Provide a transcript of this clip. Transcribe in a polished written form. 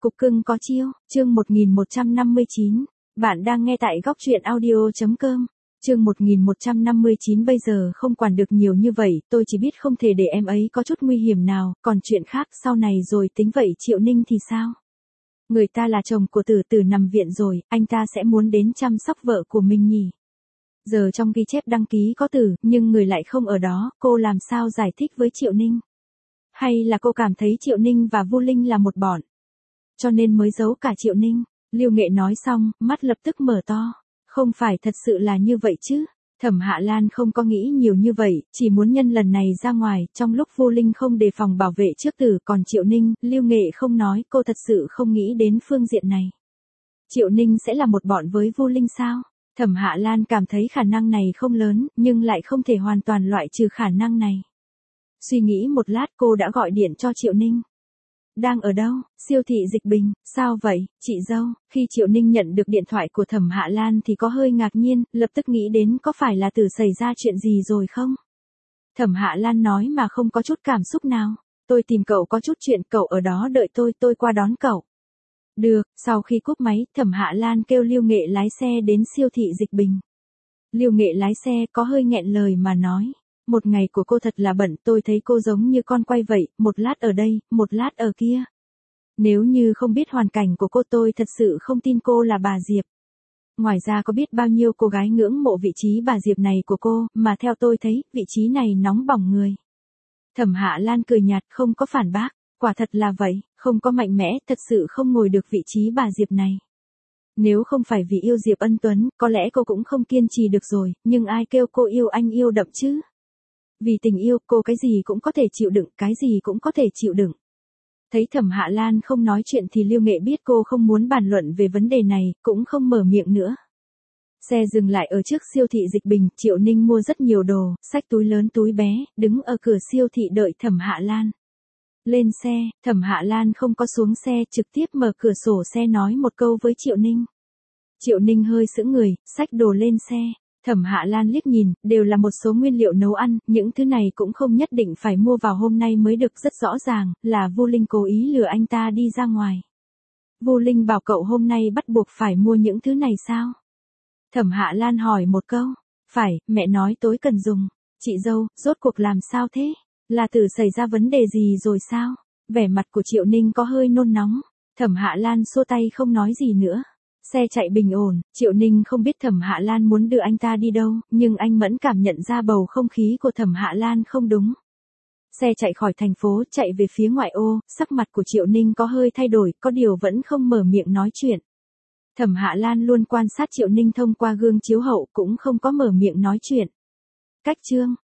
Cục cưng có chiêu, chương 1159. Bạn đang nghe tại góc truyện audio.com. Chương 1159 bây giờ không quản được nhiều như vậy, tôi chỉ biết không thể để em ấy có chút nguy hiểm nào, còn chuyện khác sau này rồi tính vậy. Triệu Ninh thì sao? Người ta là chồng của Tử Tử nằm viện rồi, anh ta sẽ muốn đến chăm sóc vợ của mình nhỉ? Giờ trong ghi chép đăng ký có Tử, nhưng người lại không ở đó, cô làm sao giải thích với Triệu Ninh? Hay là cô cảm thấy Triệu Ninh và Vu Linh là một bọn, cho nên mới giấu cả Triệu Ninh? Lưu Nghệ nói xong, mắt lập tức mở to. Không phải thật sự là như vậy chứ? Thẩm Hạ Lan không có nghĩ nhiều như vậy, chỉ muốn nhân lần này ra ngoài, trong lúc Vu Linh không đề phòng bảo vệ trước Tử, còn Triệu Ninh, Lưu Nghệ không nói, cô thật sự không nghĩ đến phương diện này. Triệu Ninh sẽ là một bọn với Vu Linh sao? Thẩm Hạ Lan cảm thấy khả năng này không lớn, nhưng lại không thể hoàn toàn loại trừ khả năng này. Suy nghĩ một lát cô đã gọi điện cho Triệu Ninh. Đang ở đâu? Siêu thị Dịch Bình. Sao vậy, chị dâu? Khi Triệu Ninh nhận được điện thoại của Thẩm Hạ Lan thì có hơi ngạc nhiên, lập tức nghĩ đến có phải là Tử xảy ra chuyện gì rồi không? Thẩm Hạ Lan nói mà không có chút cảm xúc nào. Tôi tìm cậu có chút chuyện, cậu ở đó đợi tôi qua đón cậu. Được. Sau khi cúp máy, Thẩm Hạ Lan kêu Lưu Nghệ lái xe đến siêu thị Dịch Bình. Lưu Nghệ lái xe có hơi nghẹn lời mà nói. Một ngày của cô thật là bận, tôi thấy cô giống như con quay vậy, một lát ở đây, một lát ở kia. Nếu như không biết hoàn cảnh của cô tôi thật sự không tin cô là bà Diệp. Ngoài ra có biết bao nhiêu cô gái ngưỡng mộ vị trí bà Diệp này của cô, mà theo tôi thấy, vị trí này nóng bỏng người. Thẩm Hạ Lan cười nhạt không có phản bác, quả thật là vậy, không có mạnh mẽ, thật sự không ngồi được vị trí bà Diệp này. Nếu không phải vì yêu Diệp Ân Tuấn, có lẽ cô cũng không kiên trì được rồi, nhưng ai kêu cô yêu anh yêu đậm chứ? Vì tình yêu, cô cái gì cũng có thể chịu đựng, cái gì cũng có thể chịu đựng. Thấy Thẩm Hạ Lan không nói chuyện thì Lưu Nghệ biết cô không muốn bàn luận về vấn đề này, cũng không mở miệng nữa. Xe dừng lại ở trước siêu thị Dịch Bình, Triệu Ninh mua rất nhiều đồ, xách túi lớn túi bé, đứng ở cửa siêu thị đợi Thẩm Hạ Lan. Lên xe, Thẩm Hạ Lan không có xuống xe, trực tiếp mở cửa sổ xe nói một câu với Triệu Ninh. Triệu Ninh hơi sững người, xách đồ lên xe. Thẩm Hạ Lan liếc nhìn, đều là một số nguyên liệu nấu ăn, những thứ này cũng không nhất định phải mua vào hôm nay mới được, rất rõ ràng, là Vu Linh cố ý lừa anh ta đi ra ngoài. Vu Linh bảo cậu hôm nay bắt buộc phải mua những thứ này sao? Thẩm Hạ Lan hỏi một câu. Phải, mẹ nói tối cần dùng. Chị dâu, rốt cuộc làm sao thế? Là Tử xảy ra vấn đề gì rồi sao? Vẻ mặt của Triệu Ninh có hơi nôn nóng. Thẩm Hạ Lan xua tay không nói gì nữa. Xe chạy bình ổn, Triệu Ninh không biết Thẩm Hạ Lan muốn đưa anh ta đi đâu, nhưng anh Mẫn cảm nhận ra bầu không khí của Thẩm Hạ Lan không đúng. Xe chạy khỏi thành phố, chạy về phía ngoại ô, sắc mặt của Triệu Ninh có hơi thay đổi, có điều vẫn không mở miệng nói chuyện. Thẩm Hạ Lan luôn quan sát Triệu Ninh thông qua gương chiếu hậu, cũng không có mở miệng nói chuyện. Cách chương,